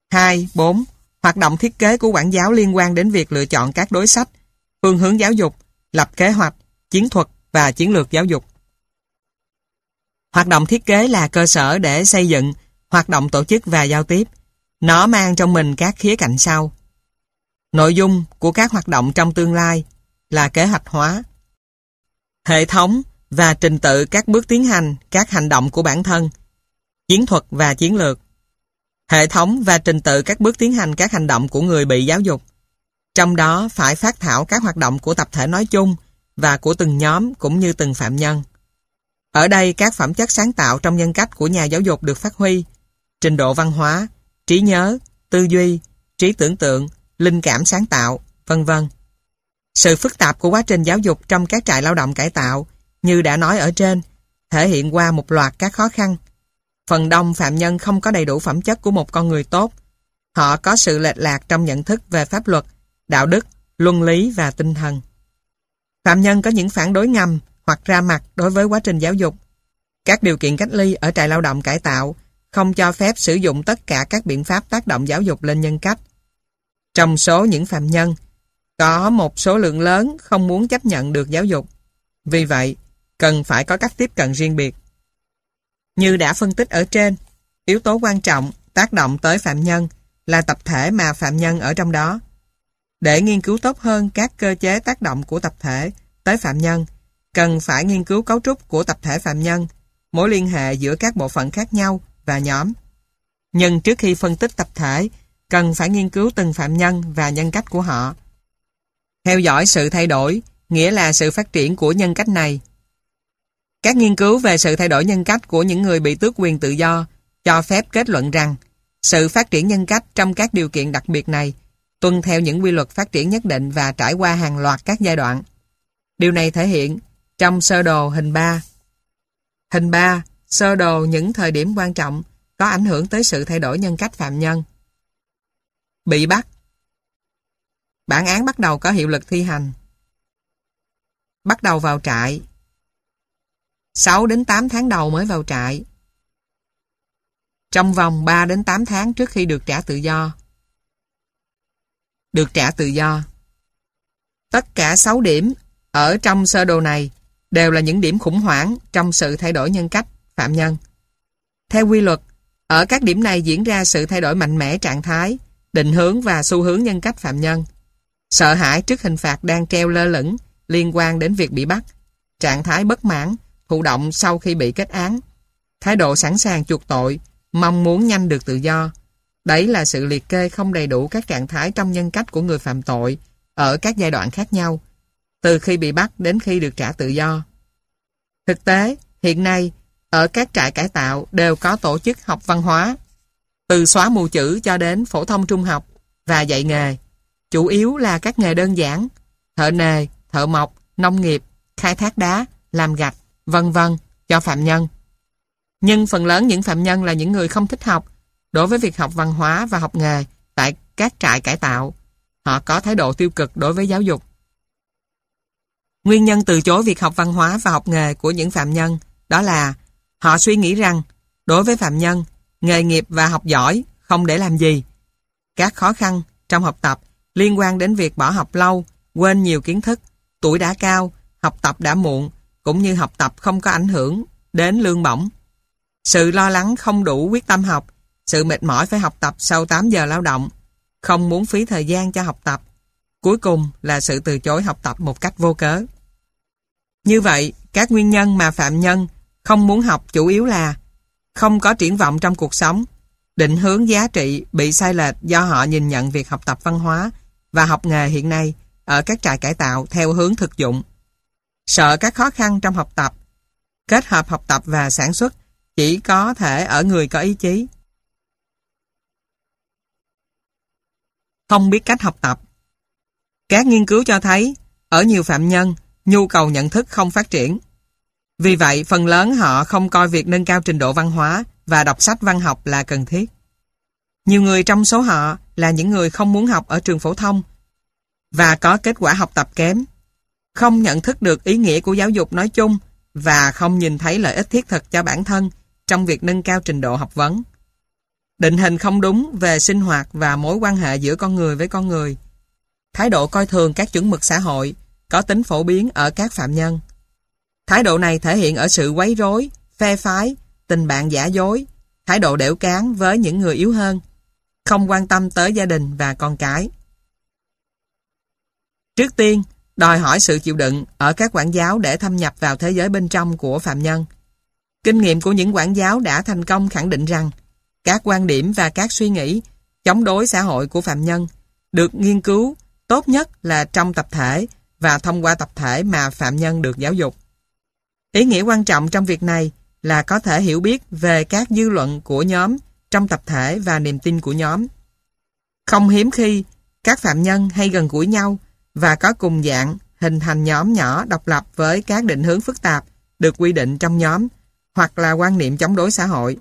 2, 4. Hoạt động thiết kế của quản giáo liên quan đến việc lựa chọn các đối sách, phương hướng giáo dục, lập kế hoạch, chiến thuật và chiến lược giáo dục. Hoạt động thiết kế là cơ sở để xây dựng, hoạt động tổ chức và giao tiếp. Nó mang trong mình các khía cạnh sau. Nội dung của các hoạt động trong tương lai là kế hoạch hóa, hệ thống và trình tự các bước tiến hành, các hành động của bản thân, chiến thuật và chiến lược, hệ thống và trình tự các bước tiến hành các hành động của người bị giáo dục. Trong đó phải phác thảo các hoạt động của tập thể nói chung và của từng nhóm cũng như từng phạm nhân. Ở đây các phẩm chất sáng tạo trong nhân cách của nhà giáo dục được phát huy, trình độ văn hóa, trí nhớ, tư duy, trí tưởng tượng, linh cảm sáng tạo, vân vân. Sự phức tạp của quá trình giáo dục trong các trại lao động cải tạo, như đã nói ở trên, thể hiện qua một loạt các khó khăn. Phần đông phạm nhân không có đầy đủ phẩm chất của một con người tốt. Họ có sự lệch lạc trong nhận thức về pháp luật, đạo đức, luân lý và tinh thần. Phạm nhân có những phản đối ngầm hoặc ra mặt đối với quá trình giáo dục. Các điều kiện cách ly ở trại lao động cải tạo không cho phép sử dụng tất cả các biện pháp tác động giáo dục lên nhân cách. Trong số những phạm nhân, có một số lượng lớn không muốn chấp nhận được giáo dục. Vì vậy, cần phải có cách tiếp cận riêng biệt. Như đã phân tích ở trên, yếu tố quan trọng tác động tới phạm nhân là tập thể mà phạm nhân ở trong đó. Để nghiên cứu tốt hơn các cơ chế tác động của tập thể tới phạm nhân, cần phải nghiên cứu cấu trúc của tập thể phạm nhân, mối liên hệ giữa các bộ phận khác nhau và nhóm. Nhưng trước khi phân tích tập thể, cần phải nghiên cứu từng phạm nhân và nhân cách của họ. Theo dõi sự thay đổi, nghĩa là sự phát triển của nhân cách này. Các nghiên cứu về sự thay đổi nhân cách của những người bị tước quyền tự do cho phép kết luận rằng sự phát triển nhân cách trong các điều kiện đặc biệt này tuân theo những quy luật phát triển nhất định và trải qua hàng loạt các giai đoạn. Điều này thể hiện trong sơ đồ hình 3. Hình 3, sơ đồ những thời điểm quan trọng có ảnh hưởng tới sự thay đổi nhân cách phạm nhân. Bị bắt. Bản án bắt đầu có hiệu lực thi hành. Bắt đầu vào trại. 6 đến 8 tháng đầu mới vào trại. Trong vòng 3 đến 8 tháng trước khi được trả tự do. Được trả tự do. Tất cả 6 điểm ở trong sơ đồ này đều là những điểm khủng hoảng trong sự thay đổi nhân cách phạm nhân. Theo quy luật, ở các điểm này diễn ra sự thay đổi mạnh mẽ trạng thái, định hướng và xu hướng nhân cách phạm nhân. Sợ hãi trước hình phạt đang treo lơ lửng liên quan đến việc bị bắt, trạng thái bất mãn, thụ động sau khi bị kết án, thái độ sẵn sàng chuộc tội, mong muốn nhanh được tự do. Đấy là sự liệt kê không đầy đủ các trạng thái trong nhân cách của người phạm tội ở các giai đoạn khác nhau, từ khi bị bắt đến khi được trả tự do. Thực tế, hiện nay, ở các trại cải tạo đều có tổ chức học văn hóa, từ xóa mù chữ cho đến phổ thông trung học và dạy nghề. Chủ yếu là các nghề đơn giản, thợ nề, thợ mộc, nông nghiệp, khai thác đá, làm gạch, vân vân cho phạm nhân. Nhưng phần lớn những phạm nhân là những người không thích học. Đối với việc học văn hóa và học nghề tại các trại cải tạo, họ có thái độ tiêu cực đối với giáo dục. Nguyên nhân từ chối việc học văn hóa và học nghề của những phạm nhân đó là họ suy nghĩ rằng đối với phạm nhân, nghề nghiệp và học giỏi không để làm gì. Các khó khăn trong học tập liên quan đến việc bỏ học lâu, quên nhiều kiến thức, tuổi đã cao, học tập đã muộn, cũng như học tập không có ảnh hưởng đến lương bổng. Sự lo lắng không đủ quyết tâm học, sự mệt mỏi phải học tập sau 8 giờ lao động, không muốn phí thời gian cho học tập. Cuối cùng là sự từ chối học tập một cách vô cớ. Như vậy, các nguyên nhân mà phạm nhân không muốn học chủ yếu là không có triển vọng trong cuộc sống, định hướng giá trị bị sai lệch do họ nhìn nhận việc học tập văn hóa và học nghề hiện nay ở các trại cải tạo theo hướng thực dụng. Sợ các khó khăn trong học tập, kết hợp học tập và sản xuất chỉ có thể ở người có ý chí. Không biết cách học tập. Các nghiên cứu cho thấy, ở nhiều phạm nhân, nhu cầu nhận thức không phát triển. Vì vậy, phần lớn họ không coi việc nâng cao trình độ văn hóa và đọc sách văn học là cần thiết. Nhiều người trong số họ là những người không muốn học ở trường phổ thông và có kết quả học tập kém, không nhận thức được ý nghĩa của giáo dục nói chung và không nhìn thấy lợi ích thiết thực cho bản thân trong việc nâng cao trình độ học vấn. định hình không đúng về sinh hoạt và mối quan hệ giữa con người với con người. Thái độ coi thường các chuẩn mực xã hội có tính phổ biến ở các phạm nhân. Thái độ này thể hiện ở sự quấy rối, phe phái, tình bạn giả dối, thái độ đểu cán với những người yếu hơn, không quan tâm tới gia đình và con cái. Trước tiên, đòi hỏi sự chịu đựng ở các quản giáo để thâm nhập vào thế giới bên trong của phạm nhân. Kinh nghiệm của những quản giáo đã thành công khẳng định rằng các quan điểm và các suy nghĩ chống đối xã hội của phạm nhân được nghiên cứu tốt nhất là trong tập thể và thông qua tập thể mà phạm nhân được giáo dục. Ý nghĩa quan trọng trong việc này là có thể hiểu biết về các dư luận của nhóm trong tập thể và niềm tin của nhóm. Không hiếm khi, các phạm nhân hay gần gũi nhau và có cùng dạng hình thành nhóm nhỏ độc lập với các định hướng phức tạp được quy định trong nhóm hoặc là quan niệm chống đối xã hội.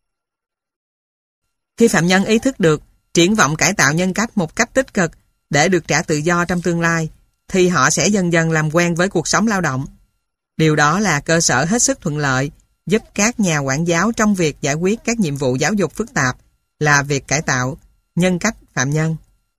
Khi phạm nhân ý thức được triển vọng cải tạo nhân cách một cách tích cực để được trả tự do trong tương lai, thì họ sẽ dần dần làm quen với cuộc sống lao động. Điều đó là cơ sở hết sức thuận lợi giúp các nhà quản giáo trong việc giải quyết các nhiệm vụ giáo dục phức tạp là việc cải tạo nhân cách phạm nhân.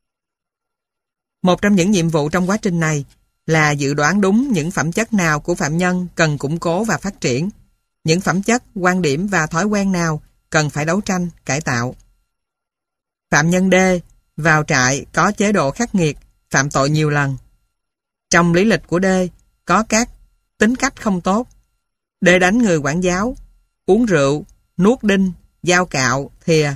Một trong những nhiệm vụ trong quá trình này là dự đoán đúng những phẩm chất nào của phạm nhân cần củng cố và phát triển, những phẩm chất, quan điểm và thói quen nào cần phải đấu tranh, cải tạo. Phạm nhân D vào trại có chế độ khắc nghiệt, phạm tội nhiều lần. Trong lý lịch của D có các tính cách không tốt. D đánh người quản giáo, uống rượu, nuốt đinh, dao cạo, thìa.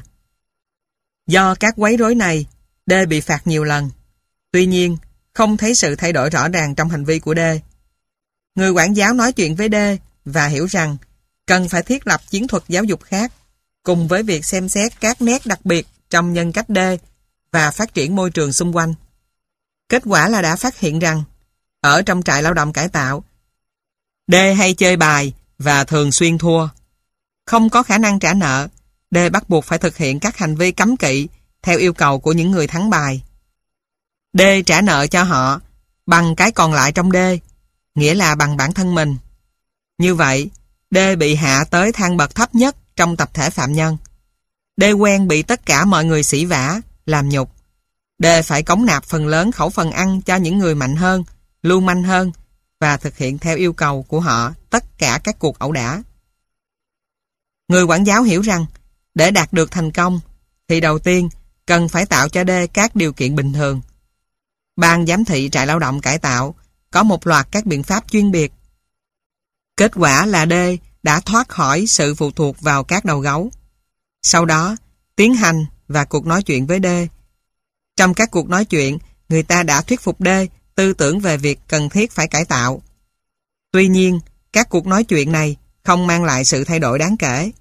Do các quấy rối này, D bị phạt nhiều lần. Tuy nhiên, không thấy sự thay đổi rõ ràng trong hành vi của D. Người quản giáo nói chuyện với D và hiểu rằng cần phải thiết lập chiến thuật giáo dục khác, cùng với việc xem xét các nét đặc biệt trong nhân cách D và phát triển môi trường xung quanh. Kết quả là đã phát hiện rằng, ở trong trại lao động cải tạo, D hay chơi bài và thường xuyên thua. Không có khả năng trả nợ, D bắt buộc phải thực hiện các hành vi cấm kỵ theo yêu cầu của những người thắng bài. D trả nợ cho họ bằng cái còn lại trong D, nghĩa là bằng bản thân mình. Như vậy, D bị hạ tới thang bậc thấp nhất trong tập thể phạm nhân. D quen bị tất cả mọi người sỉ vả, làm nhục. D phải cống nạp phần lớn khẩu phần ăn cho những người mạnh hơn, lưu manh hơn và thực hiện theo yêu cầu của họ tất cả các cuộc ẩu đả. Người quản giáo hiểu rằng để đạt được thành công thì đầu tiên cần phải tạo cho D các điều kiện bình thường. Ban giám thị trại lao động cải tạo có một loạt các biện pháp chuyên biệt. Kết quả là D đã thoát khỏi sự phụ thuộc vào các đầu gấu. Sau đó, tiến hành và cuộc nói chuyện với D. Trong các cuộc nói chuyện, người ta đã thuyết phục D tư tưởng về việc cần thiết phải cải tạo. Tuy nhiên, các cuộc nói chuyện này không mang lại sự thay đổi đáng kể.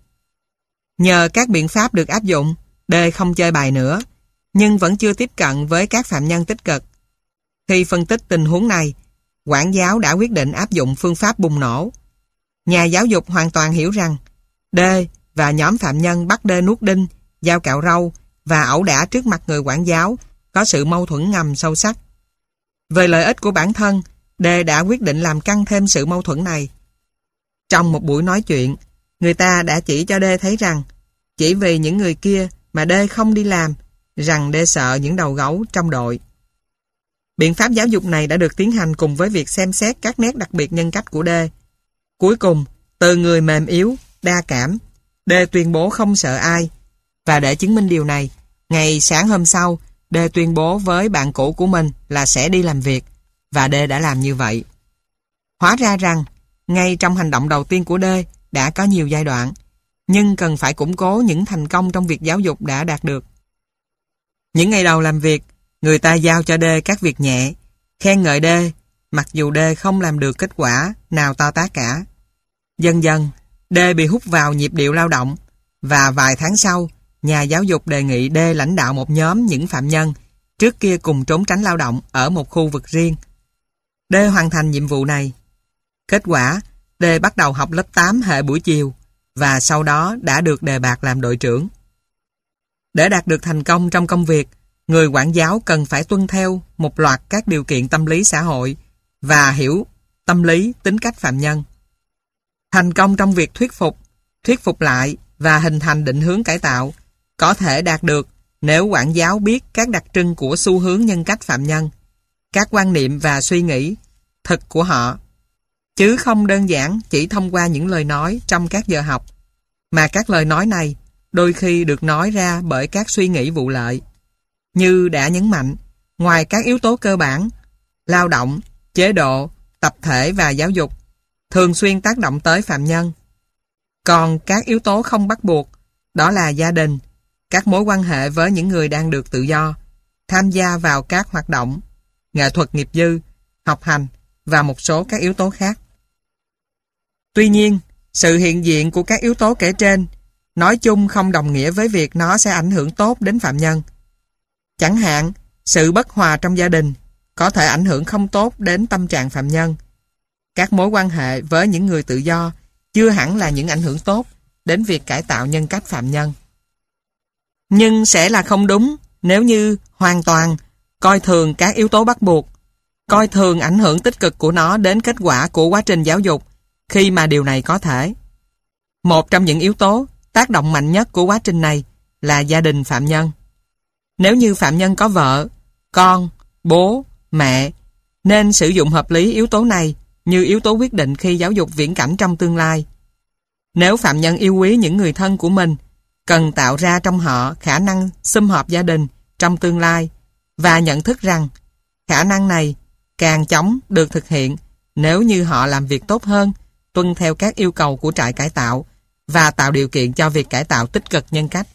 Nhờ các biện pháp được áp dụng, D không chơi bài nữa, nhưng vẫn chưa tiếp cận với các phạm nhân tích cực. Khi phân tích tình huống này, quản giáo đã quyết định áp dụng phương pháp bùng nổ. Nhà giáo dục hoàn toàn hiểu rằng D và nhóm phạm nhân bắt D nuốt đinh, dao cạo râu và ẩu đả trước mặt người quản giáo có sự mâu thuẫn ngầm sâu sắc. Về lợi ích của bản thân, D đã quyết định làm căng thêm sự mâu thuẫn này. Trong một buổi nói chuyện, người ta đã chỉ cho D thấy rằng chỉ vì những người kia mà D không đi làm, rằng D sợ những đầu gấu trong đội. Biện pháp giáo dục này đã được tiến hành cùng với việc xem xét các nét đặc biệt nhân cách của D. Cuối cùng, từ người mềm yếu, đa cảm, D tuyên bố không sợ ai. Và để chứng minh điều này, ngày sáng hôm sau, D tuyên bố với bạn cũ của mình là sẽ đi làm việc, và D đã làm như vậy. Hóa ra rằng, ngay trong hành động đầu tiên của D đã có nhiều giai đoạn, nhưng cần phải củng cố những thành công trong việc giáo dục đã đạt được. Những ngày đầu làm việc, người ta giao cho D các việc nhẹ, khen ngợi D, mặc dù D không làm được kết quả nào to tát cả. Dần dần, D bị hút vào nhịp điệu lao động, và vài tháng sau, nhà giáo dục đề nghị D lãnh đạo một nhóm những phạm nhân trước kia cùng trốn tránh lao động ở một khu vực riêng. D hoàn thành nhiệm vụ này. Kết quả, D bắt đầu học lớp 8 hệ buổi chiều, và sau đó đã được đề bạt làm đội trưởng. Để đạt được thành công trong công việc, người quản giáo cần phải tuân theo một loạt các điều kiện tâm lý xã hội và hiểu tâm lý, tính cách phạm nhân. Thành công trong việc thuyết phục lại và hình thành định hướng cải tạo có thể đạt được nếu quản giáo biết các đặc trưng của xu hướng nhân cách phạm nhân, các quan niệm và suy nghĩ thực của họ, chứ không đơn giản chỉ thông qua những lời nói trong các giờ học, mà các lời nói này đôi khi được nói ra bởi các suy nghĩ vụ lợi. Như đã nhấn mạnh, ngoài các yếu tố cơ bản, lao động, chế độ, tập thể và giáo dục thường xuyên tác động tới phạm nhân. Còn các yếu tố không bắt buộc, đó là gia đình, các mối quan hệ với những người đang được tự do, tham gia vào các hoạt động, nghệ thuật nghiệp dư, học hành và một số các yếu tố khác. Tuy nhiên, sự hiện diện của các yếu tố kể trên nói chung không đồng nghĩa với việc nó sẽ ảnh hưởng tốt đến phạm nhân. Chẳng hạn, sự bất hòa trong gia đình có thể ảnh hưởng không tốt đến tâm trạng phạm nhân. Các mối quan hệ với những người tự do chưa hẳn là những ảnh hưởng tốt đến việc cải tạo nhân cách phạm nhân. Nhưng sẽ là không đúng nếu như hoàn toàn coi thường các yếu tố bắt buộc, coi thường ảnh hưởng tích cực của nó đến kết quả của quá trình giáo dục khi mà điều này có thể. Một trong những yếu tố tác động mạnh nhất của quá trình này là gia đình phạm nhân. Nếu như phạm nhân có vợ, con, bố, mẹ, nên sử dụng hợp lý yếu tố này như yếu tố quyết định khi giáo dục viễn cảnh trong tương lai. Nếu phạm nhân yêu quý những người thân của mình, cần tạo ra trong họ khả năng sum họp gia đình trong tương lai và nhận thức rằng khả năng này càng chóng được thực hiện nếu như họ làm việc tốt hơn, tuân theo các yêu cầu của trại cải tạo và tạo điều kiện cho việc cải tạo tích cực nhân cách.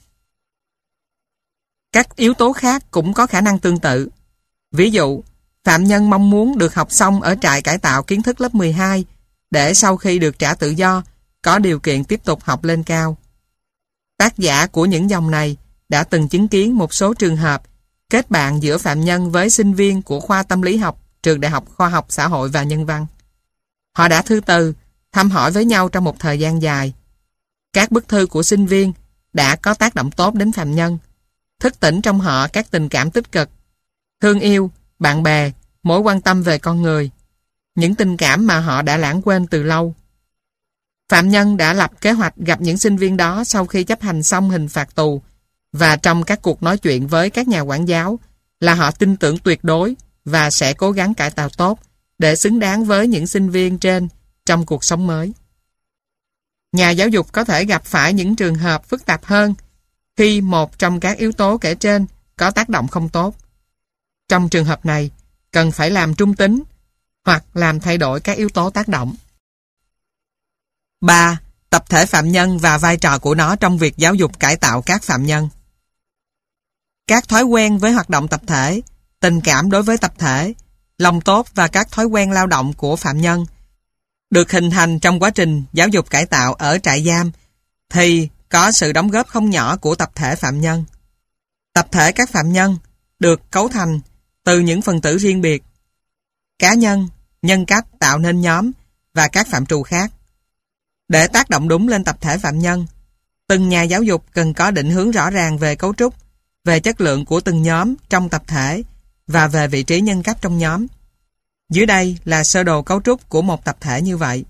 Các yếu tố khác cũng có khả năng tương tự. Ví dụ, phạm nhân mong muốn được học xong ở trại cải tạo kiến thức lớp 12 để sau khi được trả tự do có điều kiện tiếp tục học lên cao. Tác giả của những dòng này đã từng chứng kiến một số trường hợp kết bạn giữa phạm nhân với sinh viên của khoa tâm lý học trường Đại học Khoa học Xã hội và Nhân văn. Họ đã thư từ, thăm hỏi với nhau trong một thời gian dài. Các bức thư của sinh viên đã có tác động tốt đến phạm nhân, thức tỉnh trong họ các tình cảm tích cực, thương yêu, bạn bè, mối quan tâm về con người, những tình cảm mà họ đã lãng quên từ lâu. Phạm nhân đã lập kế hoạch gặp những sinh viên đó sau khi chấp hành xong hình phạt tù, và trong các cuộc nói chuyện với các nhà quản giáo là họ tin tưởng tuyệt đối và sẽ cố gắng cải tạo tốt để xứng đáng với những sinh viên trên trong cuộc sống mới. Nhà giáo dục có thể gặp phải những trường hợp phức tạp hơn khi một trong các yếu tố kể trên có tác động không tốt. Trong trường hợp này, cần phải làm trung tính hoặc làm thay đổi các yếu tố tác động. 3. Tập thể phạm nhân và vai trò của nó trong việc giáo dục cải tạo các phạm nhân. Các thói quen với hoạt động tập thể, tình cảm đối với tập thể, lòng tốt và các thói quen lao động của phạm nhân được hình thành trong quá trình giáo dục cải tạo ở trại giam thì có sự đóng góp không nhỏ của tập thể phạm nhân. Tập thể các phạm nhân được cấu thành từ những phần tử riêng biệt, cá nhân, nhân cách tạo nên nhóm và các phạm trù khác. Để tác động đúng lên tập thể phạm nhân, từng nhà giáo dục cần có định hướng rõ ràng về cấu trúc, về chất lượng của từng nhóm trong tập thể và về vị trí nhân cách trong nhóm. Dưới đây là sơ đồ cấu trúc của một tập thể như vậy.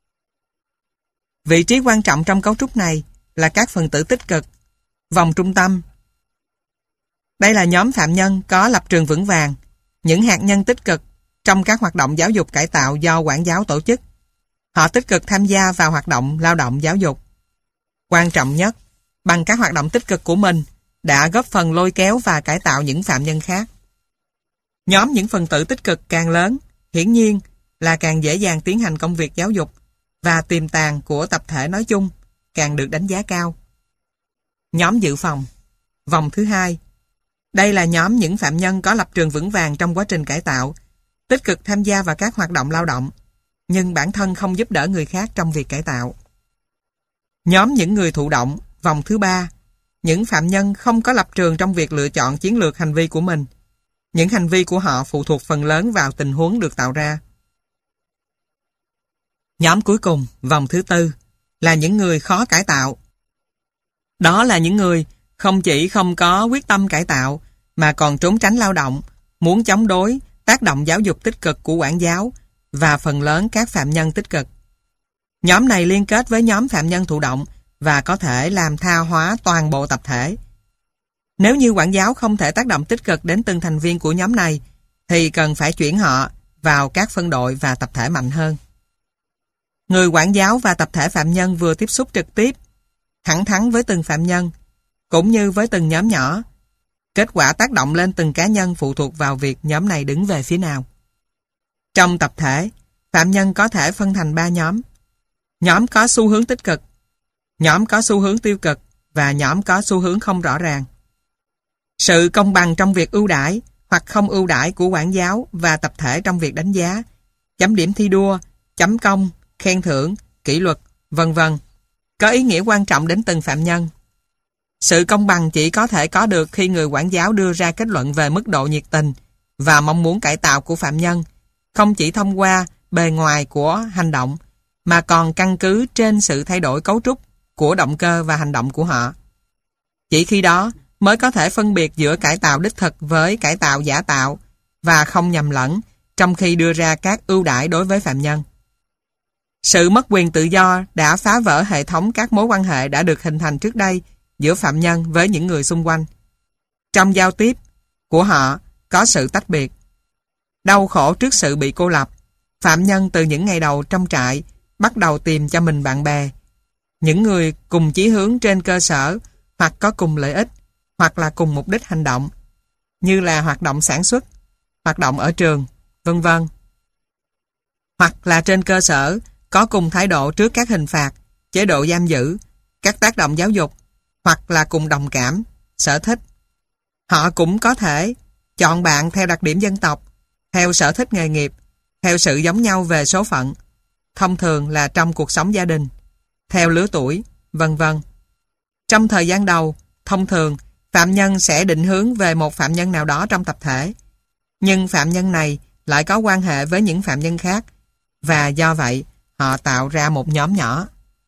Vị trí quan trọng trong cấu trúc này là các phần tử tích cực, vòng trung tâm. Đây là nhóm phạm nhân có lập trường vững vàng, những hạt nhân tích cực trong các hoạt động giáo dục cải tạo do quản giáo tổ chức. Họ tích cực tham gia vào hoạt động lao động giáo dục. Quan trọng nhất, bằng các hoạt động tích cực của mình, đã góp phần lôi kéo và cải tạo những phạm nhân khác. Nhóm những phần tử tích cực càng lớn, hiển nhiên là càng dễ dàng tiến hành công việc giáo dục và tiềm tàng của tập thể nói chung càng được đánh giá cao. Nhóm dự phòng, vòng thứ 2. Đây là nhóm những phạm nhân có lập trường vững vàng trong quá trình cải tạo, tích cực tham gia vào các hoạt động lao động, nhưng bản thân không giúp đỡ người khác trong việc cải tạo. Nhóm những người thụ động, vòng thứ 3. Những phạm nhân không có lập trường trong việc lựa chọn chiến lược hành vi của mình. Những hành vi của họ phụ thuộc phần lớn vào tình huống được tạo ra. Nhóm cuối cùng, vòng thứ 4, là những người khó cải tạo. Đó là những người không chỉ không có quyết tâm cải tạo mà còn trốn tránh lao động, muốn chống đối tác động giáo dục tích cực của quản giáo và phần lớn các phạm nhân tích cực. Nhóm này liên kết với nhóm phạm nhân thụ động và có thể làm tha hóa toàn bộ tập thể, Nếu như quản giáo không thể tác động tích cực đến từng thành viên của nhóm này, thì cần phải chuyển họ vào các phân đội và tập thể mạnh hơn. Người quản giáo và tập thể phạm nhân vừa tiếp xúc trực tiếp, thẳng thắn với từng phạm nhân, cũng như với từng nhóm nhỏ. Kết quả tác động lên từng cá nhân phụ thuộc vào việc nhóm này đứng về phía nào. Trong tập thể, phạm nhân có thể phân thành 3 nhóm. Nhóm có xu hướng tích cực, nhóm có xu hướng tiêu cực và nhóm có xu hướng không rõ ràng. Sự công bằng trong việc ưu đãi hoặc không ưu đãi của quản giáo và tập thể trong việc đánh giá, chấm điểm thi đua, chấm công, khen thưởng, kỷ luật, vân vân, có ý nghĩa quan trọng đến từng phạm nhân. Sự công bằng chỉ có thể có được khi người quản giáo đưa ra kết luận về mức độ nhiệt tình và mong muốn cải tạo của phạm nhân, không chỉ thông qua bề ngoài của hành động, mà còn căn cứ trên sự thay đổi cấu trúc của động cơ và hành động của họ. Chỉ khi đó mới có thể phân biệt giữa cải tạo đích thực với cải tạo giả tạo và không nhầm lẫn trong khi đưa ra các ưu đãi đối với phạm nhân. Sự mất quyền tự do đã phá vỡ hệ thống các mối quan hệ đã được hình thành trước đây giữa phạm nhân với những người xung quanh. Trong giao tiếp của họ có sự tách biệt. Đau khổ trước sự bị cô lập, phạm nhân từ những ngày đầu trong trại bắt đầu tìm cho mình bạn bè, những người cùng chí hướng trên cơ sở hoặc có cùng lợi ích, hoặc là cùng mục đích hành động, như là hoạt động sản xuất, hoạt động ở trường, vân vân. Hoặc là trên cơ sở có cùng thái độ trước các hình phạt, chế độ giam giữ, các tác động giáo dục, hoặc là cùng đồng cảm, sở thích. Họ cũng có thể chọn bạn theo đặc điểm dân tộc, theo sở thích nghề nghiệp, theo sự giống nhau về số phận, thông thường là trong cuộc sống gia đình, theo lứa tuổi, vân vân. Trong thời gian đầu, thông thường, phạm nhân sẽ định hướng về một phạm nhân nào đó trong tập thể, nhưng phạm nhân này lại có quan hệ với những phạm nhân khác, và do vậy, họ tạo ra một nhóm nhỏ.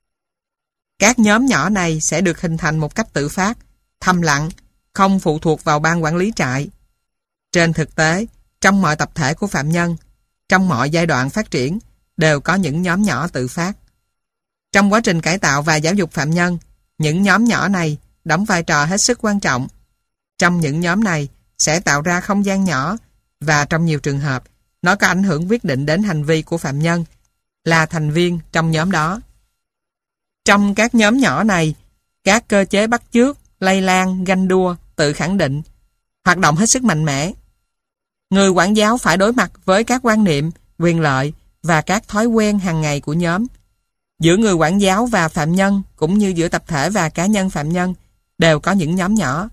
Các nhóm nhỏ này sẽ được hình thành một cách tự phát, thầm lặng, không phụ thuộc vào ban quản lý trại. Trên thực tế, trong mọi tập thể của phạm nhân, trong mọi giai đoạn phát triển, đều có những nhóm nhỏ tự phát. Trong quá trình cải tạo và giáo dục phạm nhân, những nhóm nhỏ này đóng vai trò hết sức quan trọng. Trong những nhóm này sẽ tạo ra không gian nhỏ, và trong nhiều trường hợp, nó có ảnh hưởng quyết định đến hành vi của phạm nhân là thành viên trong nhóm đó. Trong các nhóm nhỏ này, các cơ chế bắt chước, lây lan, ganh đua, tự khẳng định, hoạt động hết sức mạnh mẽ. Người quản giáo phải đối mặt với các quan niệm, quyền lợi và các thói quen hàng ngày của nhóm. Giữa người quản giáo và phạm nhân, cũng như giữa tập thể và cá nhân phạm nhân, đều có những nhóm nhỏ.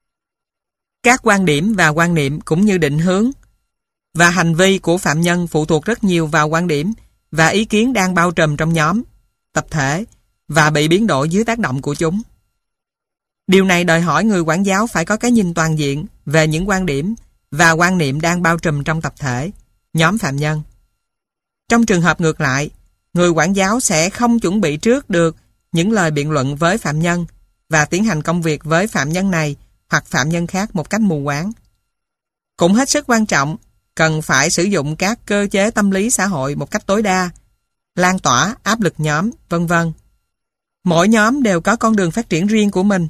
Các quan điểm và quan niệm cũng như định hướng và hành vi của phạm nhân phụ thuộc rất nhiều vào quan điểm và ý kiến đang bao trùm trong nhóm, tập thể và bị biến đổi dưới tác động của chúng. Điều này đòi hỏi người quản giáo phải có cái nhìn toàn diện về những quan điểm và quan niệm đang bao trùm trong tập thể, nhóm phạm nhân. Trong trường hợp ngược lại, người quản giáo sẽ không chuẩn bị trước được những lời biện luận với phạm nhân và tiến hành công việc với phạm nhân này hoặc phạm nhân khác một cách mù quáng. Cũng hết sức quan trọng, cần phải sử dụng các cơ chế tâm lý xã hội một cách tối đa, lan tỏa áp lực nhóm, vân vân. Mỗi nhóm đều có con đường phát triển riêng của mình.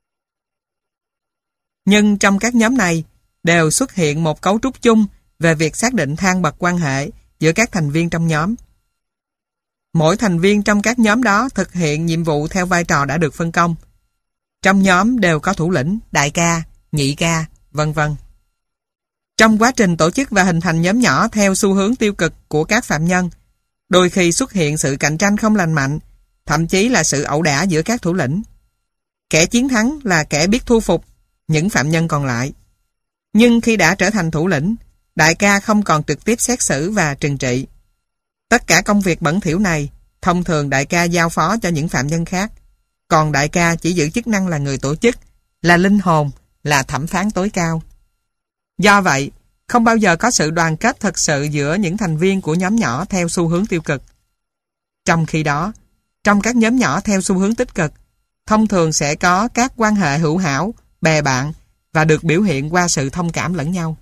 Nhưng trong các nhóm này đều xuất hiện một cấu trúc chung về việc xác định thang bậc quan hệ giữa các thành viên trong nhóm. Mỗi thành viên trong các nhóm đó thực hiện nhiệm vụ theo vai trò đã được phân công. Trong nhóm đều có thủ lĩnh, đại ca, nhị ca, vân vân. Trong quá trình tổ chức và hình thành nhóm nhỏ theo xu hướng tiêu cực của các phạm nhân, đôi khi xuất hiện sự cạnh tranh không lành mạnh, thậm chí là sự ẩu đả giữa các thủ lĩnh. Kẻ chiến thắng là kẻ biết thu phục những phạm nhân còn lại. Nhưng khi đã trở thành thủ lĩnh, đại ca không còn trực tiếp xét xử và trừng trị. Tất cả công việc bẩn thỉu này, thông thường đại ca giao phó cho những phạm nhân khác, còn đại ca chỉ giữ chức năng là người tổ chức, là linh hồn, là thẩm phán tối cao. Do vậy, không bao giờ có sự đoàn kết thực sự giữa những thành viên của nhóm nhỏ theo xu hướng tiêu cực. Trong khi đó, trong các nhóm nhỏ theo xu hướng tích cực, thông thường sẽ có các quan hệ hữu hảo, bè bạn và được biểu hiện qua sự thông cảm lẫn nhau.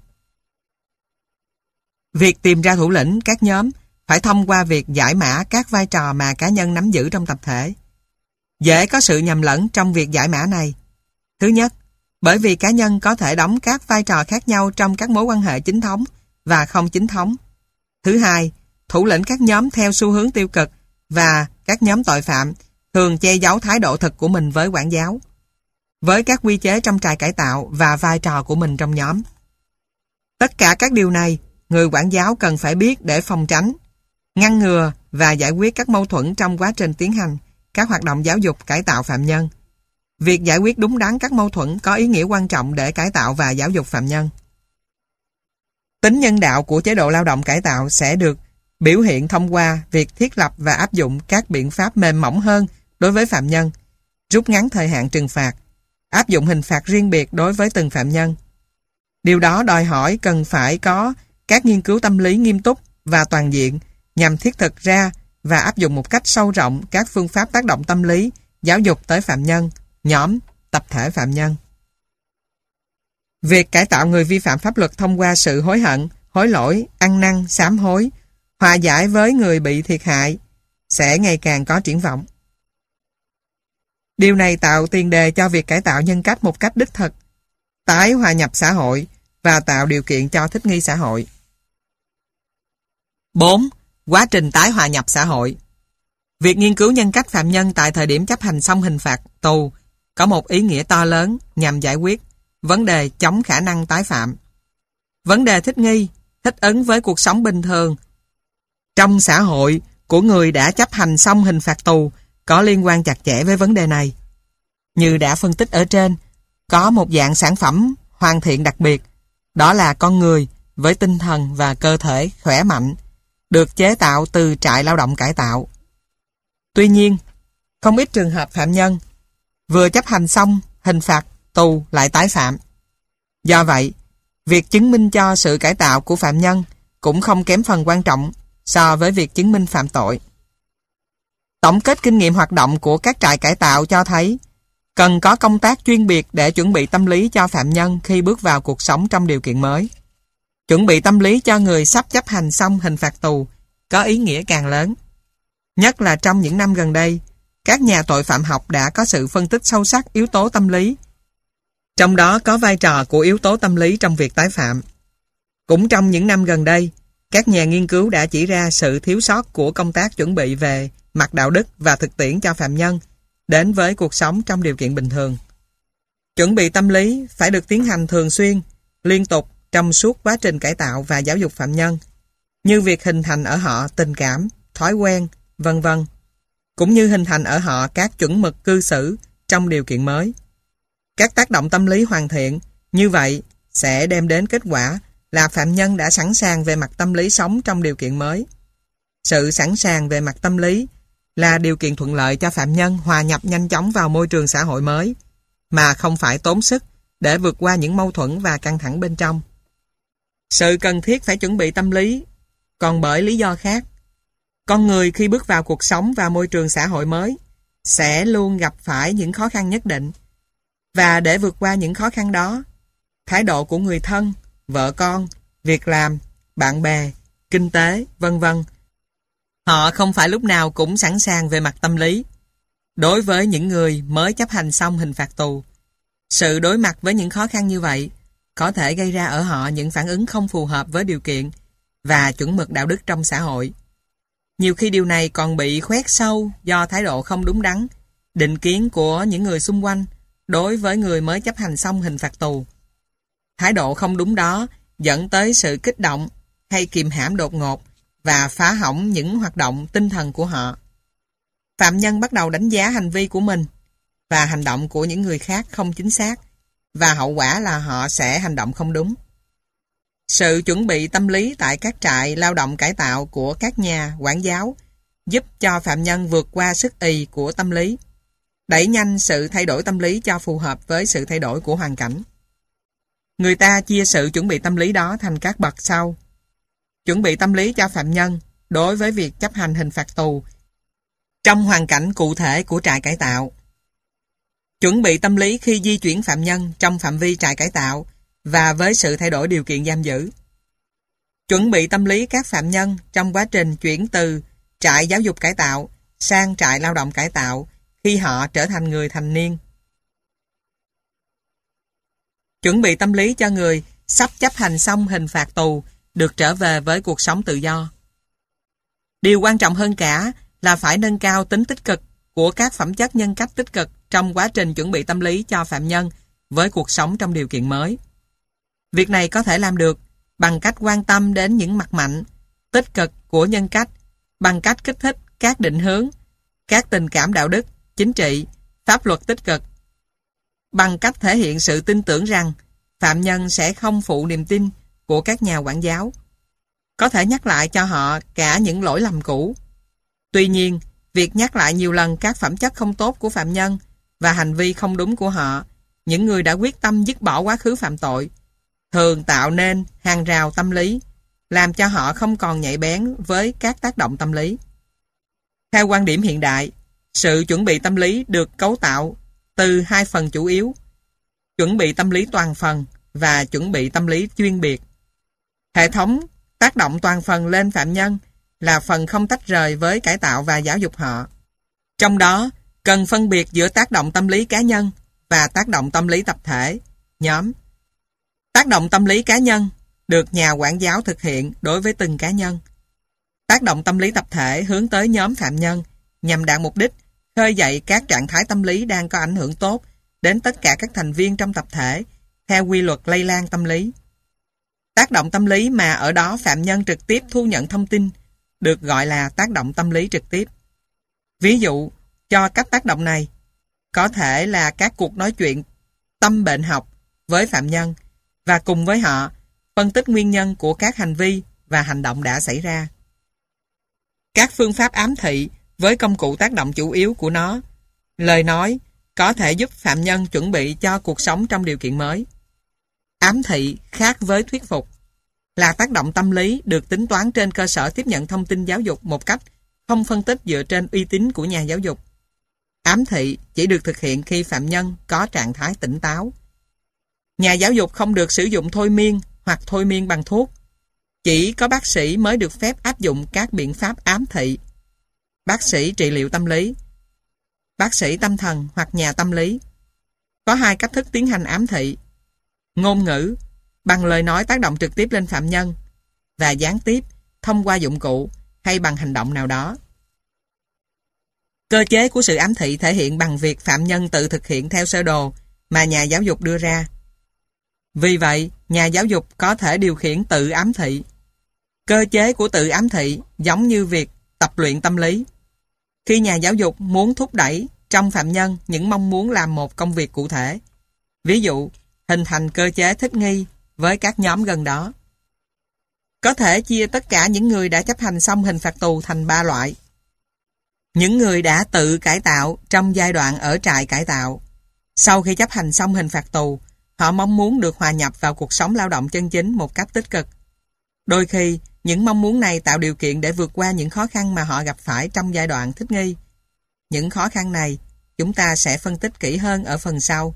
Việc tìm ra thủ lĩnh các nhóm phải thông qua việc giải mã các vai trò mà cá nhân nắm giữ trong tập thể. Dễ có sự nhầm lẫn trong việc giải mã này. Thứ nhất, Bởi vì cá nhân có thể đóng các vai trò khác nhau trong các mối quan hệ chính thống và không chính thống. Thứ hai, thủ lĩnh các nhóm theo xu hướng tiêu cực và các nhóm tội phạm thường che giấu thái độ thực của mình với quản giáo, với các quy chế trong trại cải tạo và vai trò của mình trong nhóm. Tất cả các điều này, người quản giáo cần phải biết để phòng tránh, ngăn ngừa và giải quyết các mâu thuẫn trong quá trình tiến hành các hoạt động giáo dục cải tạo phạm nhân. Việc giải quyết đúng đắn các mâu thuẫn có ý nghĩa quan trọng để cải tạo và giáo dục phạm nhân. Tính nhân đạo của chế độ lao động cải tạo sẽ được biểu hiện thông qua việc thiết lập và áp dụng các biện pháp mềm mỏng hơn đối với phạm nhân, rút ngắn thời hạn trừng phạt, áp dụng hình phạt riêng biệt đối với từng phạm nhân. Điều đó đòi hỏi cần phải có các nghiên cứu tâm lý nghiêm túc và toàn diện nhằm thiết thực ra và áp dụng một cách sâu rộng các phương pháp tác động tâm lý, giáo dục tới phạm nhân, nhóm, tập thể phạm nhân. Việc cải tạo người vi phạm pháp luật thông qua sự hối hận, hối lỗi, ăn năn, sám hối, hòa giải với người bị thiệt hại sẽ ngày càng có triển vọng. Điều này tạo tiền đề cho việc cải tạo nhân cách một cách đích thực, tái hòa nhập xã hội và tạo điều kiện cho thích nghi xã hội. 4. Quá trình tái hòa nhập xã hội. Việc nghiên cứu nhân cách phạm nhân tại thời điểm chấp hành xong hình phạt tù có một ý nghĩa to lớn nhằm giải quyết vấn đề chống khả năng tái phạm. Vấn đề thích nghi, thích ứng với cuộc sống bình thường trong xã hội của người đã chấp hành xong hình phạt tù có liên quan chặt chẽ với vấn đề này. Như đã phân tích ở trên, có một dạng sản phẩm hoàn thiện đặc biệt, đó là con người với tinh thần và cơ thể khỏe mạnh, được chế tạo từ trại lao động cải tạo. Tuy nhiên, không ít trường hợp phạm nhân vừa chấp hành xong hình phạt tù lại tái phạm. Do vậy, việc chứng minh cho sự cải tạo của phạm nhân cũng không kém phần quan trọng so với việc chứng minh phạm tội. Tổng kết kinh nghiệm hoạt động của các trại cải tạo cho thấy cần có công tác chuyên biệt để chuẩn bị tâm lý cho phạm nhân khi bước vào cuộc sống trong điều kiện mới. Chuẩn bị tâm lý cho người sắp chấp hành xong hình phạt tù có ý nghĩa càng lớn. Nhất là trong những năm gần đây, các nhà tội phạm học đã có sự phân tích sâu sắc yếu tố tâm lý. Trong đó có vai trò của yếu tố tâm lý trong việc tái phạm. Cũng trong những năm gần đây, các nhà nghiên cứu đã chỉ ra sự thiếu sót của công tác chuẩn bị về mặt đạo đức và thực tiễn cho phạm nhân đến với cuộc sống trong điều kiện bình thường. Chuẩn bị tâm lý phải được tiến hành thường xuyên, liên tục trong suốt quá trình cải tạo và giáo dục phạm nhân, như việc hình thành ở họ tình cảm, thói quen, vân vân, cũng như hình thành ở họ các chuẩn mực cư xử trong điều kiện mới. Các tác động tâm lý hoàn thiện như vậy sẽ đem đến kết quả là phạm nhân đã sẵn sàng về mặt tâm lý sống trong điều kiện mới. Sự sẵn sàng về mặt tâm lý là điều kiện thuận lợi cho phạm nhân hòa nhập nhanh chóng vào môi trường xã hội mới, mà không phải tốn sức để vượt qua những mâu thuẫn và căng thẳng bên trong. Sự cần thiết phải chuẩn bị tâm lý còn bởi lý do khác. Con người khi bước vào cuộc sống và môi trường xã hội mới sẽ luôn gặp phải những khó khăn nhất định. Và để vượt qua những khó khăn đó, thái độ của người thân, vợ con, việc làm, bạn bè, kinh tế, vân vân, họ không phải lúc nào cũng sẵn sàng về mặt tâm lý. Đối với những người mới chấp hành xong hình phạt tù, sự đối mặt với những khó khăn như vậy có thể gây ra ở họ những phản ứng không phù hợp với điều kiện và chuẩn mực đạo đức trong xã hội. Nhiều khi điều này còn bị khoét sâu do thái độ không đúng đắn, định kiến của những người xung quanh đối với người mới chấp hành xong hình phạt tù. Thái độ không đúng đó dẫn tới sự kích động hay kìm hãm đột ngột và phá hỏng những hoạt động tinh thần của họ. Phạm nhân bắt đầu đánh giá hành vi của mình và hành động của những người khác không chính xác, và hậu quả là họ sẽ hành động không đúng. Sự chuẩn bị tâm lý tại các trại lao động cải tạo của các nhà quản giáo giúp cho phạm nhân vượt qua sức ì của tâm lý, đẩy nhanh sự thay đổi tâm lý cho phù hợp với sự thay đổi của hoàn cảnh. Người ta chia sự chuẩn bị tâm lý đó thành các bậc sau. Chuẩn bị tâm lý cho phạm nhân đối với việc chấp hành hình phạt tù trong hoàn cảnh cụ thể của trại cải tạo. Chuẩn bị tâm lý khi di chuyển phạm nhân trong phạm vi trại cải tạo và với sự thay đổi điều kiện giam giữ. Chuẩn bị tâm lý các phạm nhân trong quá trình chuyển từ trại giáo dục cải tạo sang trại lao động cải tạo khi họ trở thành người thành niên. Chuẩn bị tâm lý cho người sắp chấp hành xong hình phạt tù được trở về với cuộc sống tự do. Điều quan trọng hơn cả là phải nâng cao tính tích cực của các phẩm chất nhân cách tích cực trong quá trình chuẩn bị tâm lý cho phạm nhân với cuộc sống trong điều kiện mới. Việc này có thể làm được bằng cách quan tâm đến những mặt mạnh, tích cực của nhân cách, bằng cách kích thích các định hướng, các tình cảm đạo đức, chính trị, pháp luật tích cực, bằng cách thể hiện sự tin tưởng rằng phạm nhân sẽ không phụ niềm tin của các nhà quản giáo. Có thể nhắc lại cho họ cả những lỗi lầm cũ. Tuy nhiên, việc nhắc lại nhiều lần các phẩm chất không tốt của phạm nhân và hành vi không đúng của họ, những người đã quyết tâm dứt bỏ quá khứ phạm tội, thường tạo nên hàng rào tâm lý, làm cho họ không còn nhạy bén với các tác động tâm lý. Theo quan điểm hiện đại, sự chuẩn bị tâm lý được cấu tạo từ hai phần chủ yếu: chuẩn bị tâm lý toàn phần và chuẩn bị tâm lý chuyên biệt. Hệ thống tác động toàn phần lên phạm nhân là phần không tách rời với cải tạo và giáo dục họ. Trong đó, cần phân biệt giữa tác động tâm lý cá nhân và tác động tâm lý tập thể, nhóm. Tác động tâm lý cá nhân được nhà quản giáo thực hiện đối với từng cá nhân. Tác động tâm lý tập thể hướng tới nhóm phạm nhân nhằm đạt mục đích khơi dậy các trạng thái tâm lý đang có ảnh hưởng tốt đến tất cả các thành viên trong tập thể theo quy luật lây lan tâm lý. Tác động tâm lý mà ở đó phạm nhân trực tiếp thu nhận thông tin được gọi là tác động tâm lý trực tiếp. Ví dụ cho cách tác động này có thể là các cuộc nói chuyện tâm bệnh học với phạm nhân và cùng với họ phân tích nguyên nhân của các hành vi và hành động đã xảy ra. Các phương pháp ám thị với công cụ tác động chủ yếu của nó, lời nói, có thể giúp phạm nhân chuẩn bị cho cuộc sống trong điều kiện mới. Ám thị khác với thuyết phục, là tác động tâm lý được tính toán trên cơ sở tiếp nhận thông tin giáo dục một cách không phân tích dựa trên uy tín của nhà giáo dục. Ám thị chỉ được thực hiện khi phạm nhân có trạng thái tỉnh táo. Nhà giáo dục không được sử dụng thôi miên hoặc thôi miên bằng thuốc. Chỉ có bác sĩ mới được phép áp dụng các biện pháp ám thị. Bác sĩ trị liệu tâm lý, bác sĩ tâm thần hoặc nhà tâm lý. Có hai cách thức tiến hành ám thị: ngôn ngữ, bằng lời nói tác động trực tiếp lên phạm nhân, và gián tiếp, thông qua dụng cụ hay bằng hành động nào đó. Cơ chế của sự ám thị thể hiện bằng việc phạm nhân tự thực hiện theo sơ đồ mà nhà giáo dục đưa ra. Vì vậy, nhà giáo dục có thể điều khiển tự ám thị. Cơ chế của tự ám thị giống như việc tập luyện tâm lý. Khi nhà giáo dục muốn thúc đẩy trong phạm nhân những mong muốn làm một công việc cụ thể, ví dụ, hình thành cơ chế thích nghi với các nhóm gần đó. Có thể chia tất cả những người đã chấp hành xong hình phạt tù thành 3 loại. Những người đã tự cải tạo trong giai đoạn ở trại cải tạo. Sau khi chấp hành xong hình phạt tù, họ mong muốn được hòa nhập vào cuộc sống lao động chân chính một cách tích cực. Đôi khi, những mong muốn này tạo điều kiện để vượt qua những khó khăn mà họ gặp phải trong giai đoạn thích nghi. Những khó khăn này, chúng ta sẽ phân tích kỹ hơn ở phần sau.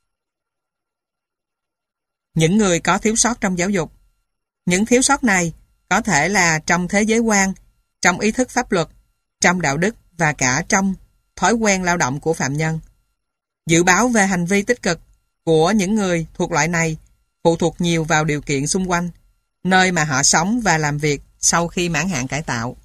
Những người có thiếu sót trong giáo dục. Những thiếu sót này có thể là trong thế giới quan, trong ý thức pháp luật, trong đạo đức và cả trong thói quen lao động của phạm nhân. Dự báo về hành vi tích cực của những người thuộc loại này phụ thuộc nhiều vào điều kiện xung quanh, nơi mà họ sống và làm việc sau khi mãn hạn cải tạo.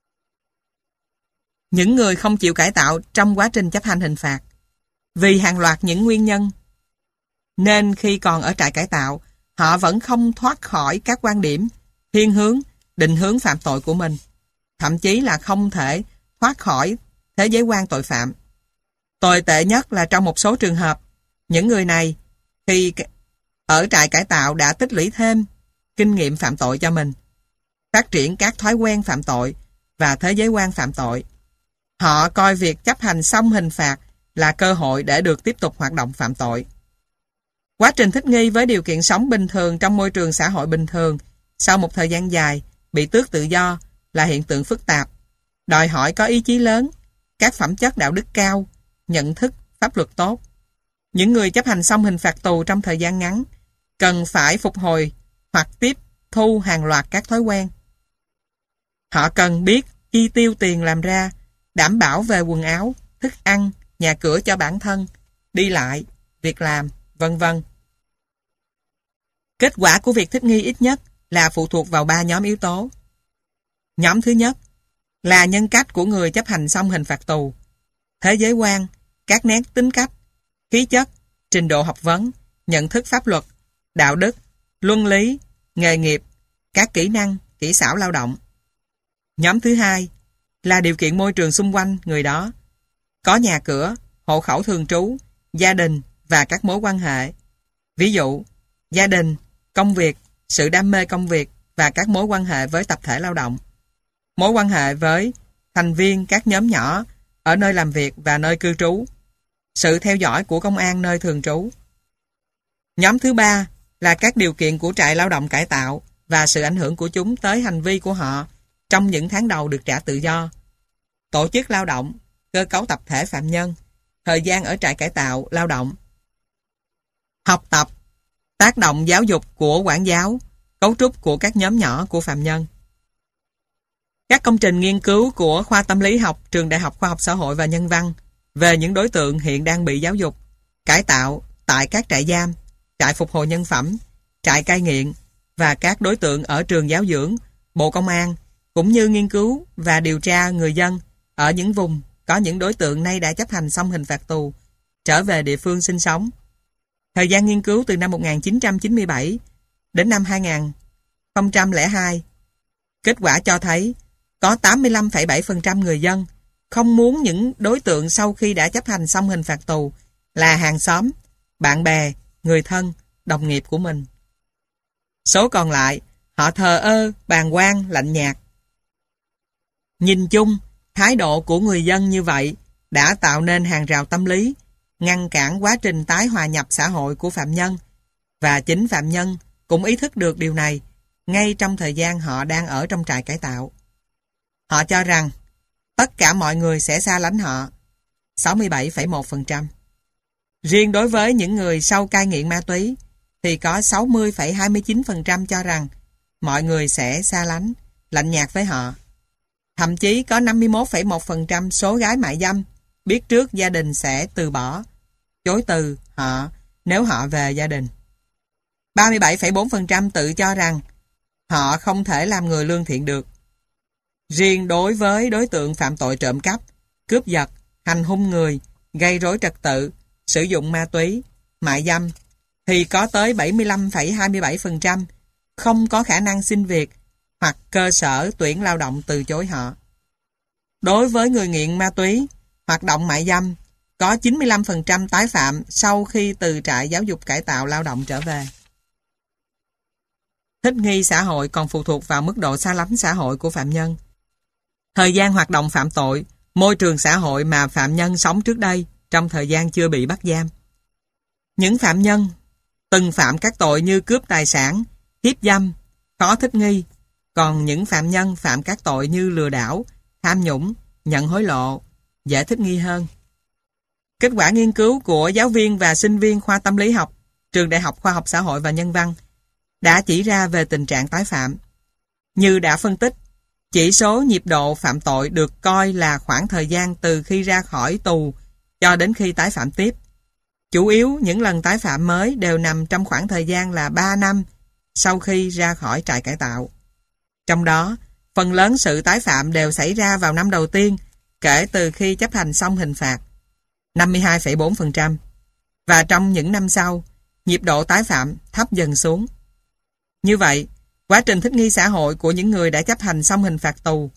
Những người không chịu cải tạo trong quá trình chấp hành hình phạt vì hàng loạt những nguyên nhân, nên khi còn ở trại cải tạo, họ vẫn không thoát khỏi các quan điểm, thiên hướng, định hướng phạm tội của mình, thậm chí là không thể thoát khỏi thế giới quan tội phạm. Tồi tệ nhất là trong một số trường hợp, những người này khi ở trại cải tạo đã tích lũy thêm kinh nghiệm phạm tội cho mình, phát triển các thói quen phạm tội và thế giới quan phạm tội. Họ coi việc chấp hành xong hình phạt là cơ hội để được tiếp tục hoạt động phạm tội. Quá trình thích nghi với điều kiện sống bình thường trong môi trường xã hội bình thường sau một thời gian dài bị tước tự do là hiện tượng phức tạp, đòi hỏi có ý chí lớn, các phẩm chất đạo đức cao, nhận thức, pháp luật tốt. Những người chấp hành xong hình phạt tù trong thời gian ngắn cần phải phục hồi hoặc tiếp thu hàng loạt các thói quen. Họ cần biết chi tiêu tiền làm ra, đảm bảo về quần áo, thức ăn, nhà cửa cho bản thân, đi lại, việc làm, vân vân. Kết quả của việc thích nghi ít nhất là phụ thuộc vào 3 nhóm yếu tố. Nhóm thứ nhất là nhân cách của người chấp hành xong hình phạt tù, thế giới quan, các nét tính cách, khí chất, trình độ học vấn, nhận thức pháp luật, đạo đức, luân lý, nghề nghiệp, các kỹ năng, kỹ xảo lao động. Nhóm thứ hai là điều kiện môi trường xung quanh người đó, có nhà cửa, hộ khẩu thường trú, gia đình và các mối quan hệ. Ví dụ, gia đình, công việc, sự đam mê công việc và các mối quan hệ với tập thể lao động. Mối quan hệ với thành viên các nhóm nhỏ ở nơi làm việc và nơi cư trú. Sự theo dõi của công an nơi thường trú. Nhóm thứ ba là các điều kiện của trại lao động cải tạo và sự ảnh hưởng của chúng tới hành vi của họ trong những tháng đầu được trả tự do. Tổ chức lao động, cơ cấu tập thể phạm nhân, thời gian ở trại cải tạo lao động. Học tập, tác động giáo dục của quản giáo, cấu trúc của các nhóm nhỏ của phạm nhân. Các công trình nghiên cứu của khoa tâm lý học Trường Đại học Khoa học Xã hội và Nhân văn về những đối tượng hiện đang bị giáo dục, cải tạo tại các trại giam, trại phục hồi nhân phẩm, trại cai nghiện và các đối tượng ở trường giáo dưỡng, Bộ Công an, cũng như nghiên cứu và điều tra người dân ở những vùng có những đối tượng nay đã chấp hành xong hình phạt tù trở về địa phương sinh sống. Thời gian nghiên cứu từ năm 1997 đến năm 2002. Kết quả cho thấy có 85,7% người dân không muốn những đối tượng sau khi đã chấp hành xong hình phạt tù là hàng xóm, bạn bè, người thân, đồng nghiệp của mình. Số còn lại, họ thờ ơ, bàng quan, lạnh nhạt. Nhìn chung, thái độ của người dân như vậy đã tạo nên hàng rào tâm lý, ngăn cản quá trình tái hòa nhập xã hội của phạm nhân, và chính phạm nhân cũng ý thức được điều này ngay trong thời gian họ đang ở trong trại cải tạo. Họ cho rằng tất cả mọi người sẽ xa lánh họ, 67,1%. Riêng đối với những người sau cai nghiện ma túy thì có 60,29% cho rằng mọi người sẽ xa lánh, lạnh nhạt với họ. Thậm chí có 51,1% số gái mại dâm biết trước gia đình sẽ từ bỏ, chối từ họ nếu họ về gia đình. 37,4% tự cho rằng họ không thể làm người lương thiện được. Riêng đối với đối tượng phạm tội trộm cắp, cướp giật, hành hung người, gây rối trật tự, sử dụng ma túy, mại dâm, thì có tới 75,27% không có khả năng xin việc hoặc cơ sở tuyển lao động từ chối họ. Đối với người nghiện ma túy, hoạt động mại dâm, có 95% tái phạm sau khi từ trại giáo dục cải tạo lao động trở về. Thích nghi xã hội còn phụ thuộc vào mức độ xa lánh xã hội của phạm nhân. Thời gian hoạt động phạm tội, môi trường xã hội mà phạm nhân sống trước đây trong thời gian chưa bị bắt giam. Những phạm nhân từng phạm các tội như cướp tài sản, hiếp dâm, khó thích nghi, còn những phạm nhân phạm các tội như lừa đảo, tham nhũng, nhận hối lộ, dễ thích nghi hơn. Kết quả nghiên cứu của giáo viên và sinh viên khoa tâm lý học, Trường Đại học Khoa học Xã hội và Nhân văn đã chỉ ra về tình trạng tái phạm. Như đã phân tích, chỉ số nhịp độ phạm tội được coi là khoảng thời gian từ khi ra khỏi tù cho đến khi tái phạm tiếp. Chủ yếu những lần tái phạm mới đều nằm trong khoảng thời gian là 3 năm sau khi ra khỏi trại cải tạo. Trong đó, phần lớn sự tái phạm đều xảy ra vào năm đầu tiên kể từ khi chấp hành xong hình phạt, 52,4%. Và trong những năm sau, nhịp độ tái phạm thấp dần xuống. Như vậy, quá trình thích nghi xã hội của những người đã chấp hành xong hình phạt tù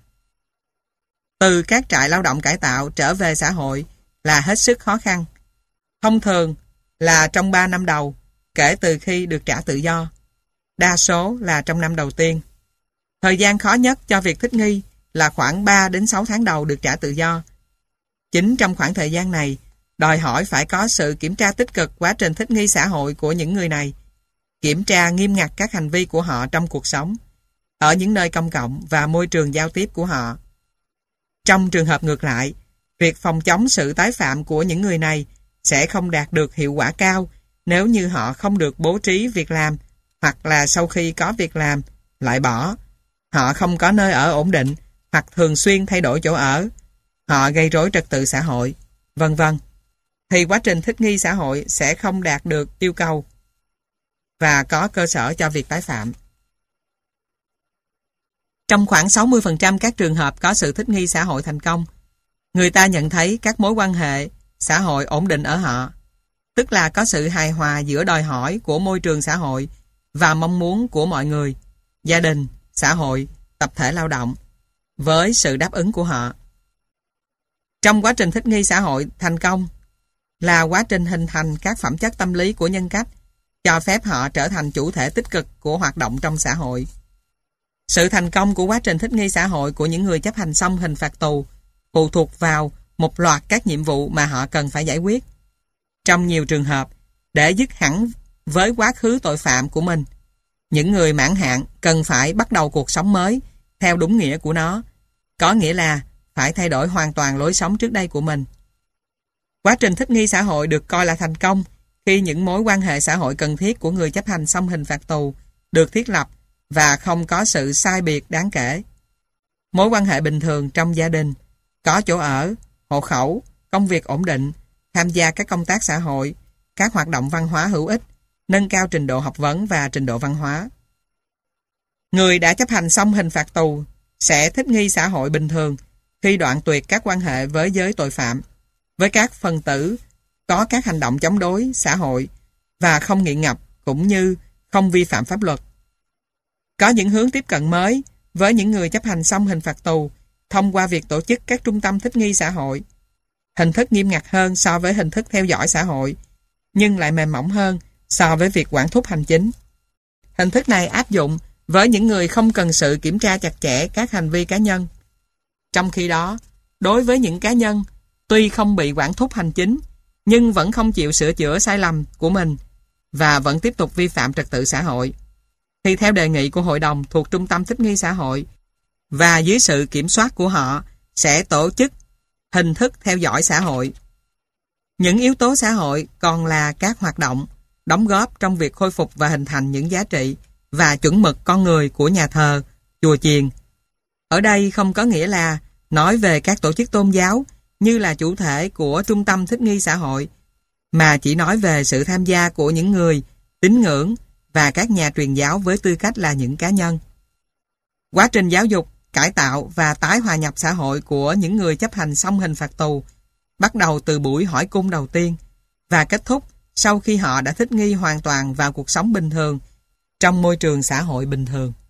từ các trại lao động cải tạo trở về xã hội là hết sức khó khăn. Thông thường là trong 3 năm đầu kể từ khi được trả tự do, đa số là trong năm đầu tiên. Thời gian khó nhất cho việc thích nghi là khoảng 3 đến 6 tháng đầu được trả tự do. Chính trong khoảng thời gian này, đòi hỏi phải có sự kiểm tra tích cực quá trình thích nghi xã hội của những người này, kiểm tra nghiêm ngặt các hành vi của họ trong cuộc sống, ở những nơi công cộng và môi trường giao tiếp của họ. Trong trường hợp ngược lại, việc phòng chống sự tái phạm của những người này sẽ không đạt được hiệu quả cao nếu như họ không được bố trí việc làm, hoặc là sau khi có việc làm, lại bỏ. Họ không có nơi ở ổn định hoặc thường xuyên thay đổi chỗ ở. Họ gây rối trật tự xã hội, vân vân. Thì quá trình thích nghi xã hội sẽ không đạt được yêu cầu. và có cơ sở cho việc tái phạm. Trong khoảng 60% các trường hợp có sự thích nghi xã hội thành công, người ta nhận thấy các mối quan hệ xã hội ổn định ở họ, tức là có sự hài hòa giữa đòi hỏi của môi trường xã hội và mong muốn của mọi người, gia đình, xã hội, tập thể lao động, với sự đáp ứng của họ. Trong quá trình thích nghi xã hội thành công là quá trình hình thành các phẩm chất tâm lý của nhân cách, cho phép họ trở thành chủ thể tích cực của hoạt động trong xã hội. Sự thành công của quá trình thích nghi xã hội của những người chấp hành xong hình phạt tù phụ thuộc vào một loạt các nhiệm vụ mà họ cần phải giải quyết. Trong nhiều trường hợp, để dứt hẳn với quá khứ tội phạm của mình, những người mãn hạn cần phải bắt đầu cuộc sống mới theo đúng nghĩa của nó, có nghĩa là phải thay đổi hoàn toàn lối sống trước đây của mình. Quá trình thích nghi xã hội được coi là thành công khi những mối quan hệ xã hội cần thiết của người chấp hành xong hình phạt tù được thiết lập và không có sự sai biệt đáng kể. Mối quan hệ bình thường trong gia đình, có chỗ ở, hộ khẩu, công việc ổn định, tham gia các công tác xã hội, các hoạt động văn hóa hữu ích, nâng cao trình độ học vấn và trình độ văn hóa. Người đã chấp hành xong hình phạt tù sẽ thích nghi xã hội bình thường khi đoạn tuyệt các quan hệ với giới tội phạm, với các phần tử có các hành động chống đối xã hội và không nghiện ngập cũng như không vi phạm pháp luật. Có những hướng tiếp cận mới với những người chấp hành xong hình phạt tù thông qua việc tổ chức các trung tâm thích nghi xã hội. Hình thức nghiêm ngặt hơn so với hình thức theo dõi xã hội, nhưng lại mềm mỏng hơn so với việc quản thúc hành chính. Hình thức này áp dụng với những người không cần sự kiểm tra chặt chẽ các hành vi cá nhân. Trong khi đó, đối với những cá nhân tuy không bị quản thúc hành chính, nhưng vẫn không chịu sửa chữa sai lầm của mình và vẫn tiếp tục vi phạm trật tự xã hội, thì theo đề nghị của hội đồng thuộc trung tâm thích nghi xã hội và dưới sự kiểm soát của họ sẽ tổ chức hình thức theo dõi xã hội. Những yếu tố xã hội còn là các hoạt động đóng góp trong việc khôi phục và hình thành những giá trị và chuẩn mực con người của nhà thờ, chùa chiền. Ở đây không có nghĩa là nói về các tổ chức tôn giáo như là chủ thể của trung tâm thích nghi xã hội, mà chỉ nói về sự tham gia của những người tín ngưỡng và các nhà truyền giáo với tư cách là những cá nhân. Quá trình giáo dục, cải tạo và tái hòa nhập xã hội của những người chấp hành xong hình phạt tù bắt đầu từ buổi hỏi cung đầu tiên và kết thúc sau khi họ đã thích nghi hoàn toàn vào cuộc sống bình thường trong môi trường xã hội bình thường.